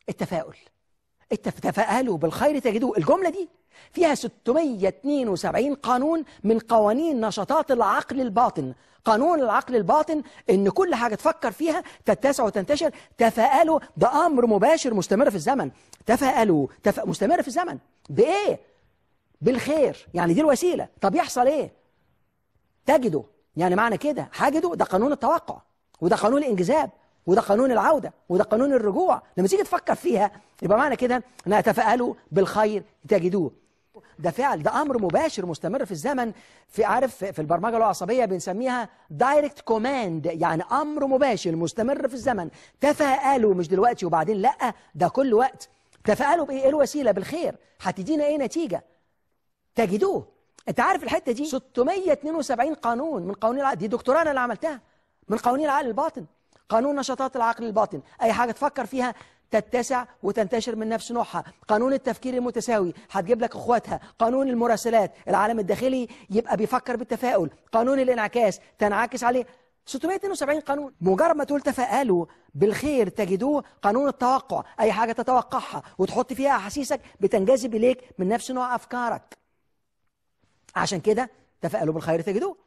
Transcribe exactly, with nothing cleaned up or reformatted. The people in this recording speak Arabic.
التفاؤل. التف... تفاءلوا بالخير تجدوه. الجملة دي فيها ستمائة واثنين وسبعين قانون من قوانين نشاطات العقل الباطن. قانون العقل الباطن إن كل حاجة تفكر فيها تتسع وتنتشر. تفاءلوا ده أمر مباشر مستمر في الزمن. تفاءلوا تف... مستمر في الزمن بإيه؟ بالخير. يعني دي الوسيلة. طب يحصل إيه؟ تجدوا. يعني معنى كده حاجدوا ده قانون التوقع، وده قانون الانجذاب، وده قانون العودة، وده قانون الرجوع. لما تيجي تفكر فيها يبقى معنى كده انها تفاءلوا بالخير تجدوه. ده فعل، ده امر مباشر مستمر في الزمن. في عارف في البرمجه العصبيه بنسميها دايركت كوماند، يعني امر مباشر مستمر في الزمن. تفاءلوا مش دلوقتي وبعدين، لا ده كل وقت. تفاءلوا بايه؟ الوسيله بالخير هتدينا ايه نتيجه؟ تجدوه. انت عارف الحته دي ستمائة واثنين وسبعين قانون من قوانين العقل. دي دكتوراه انا اللي عملتها من قوانين العقل الباطن. قانون نشاطات العقل الباطن، اي حاجه تفكر فيها تتسع وتنتشر من نفس نوعها. قانون التفكير المتساوي هتجيب لك اخواتها. قانون المراسلات، العالم الداخلي يبقى بيفكر بالتفاؤل. قانون الانعكاس تنعكس عليه. ستمائة واثنين وسبعين قانون. مجرد ما تقول تفاءلوا بالخير تجدوه. قانون التوقع، اي حاجه تتوقعها وتحط فيها احاسيسك بتنجذب اليك من نفس نوع افكارك. عشان كده تفاءلوا بالخير تجدوه.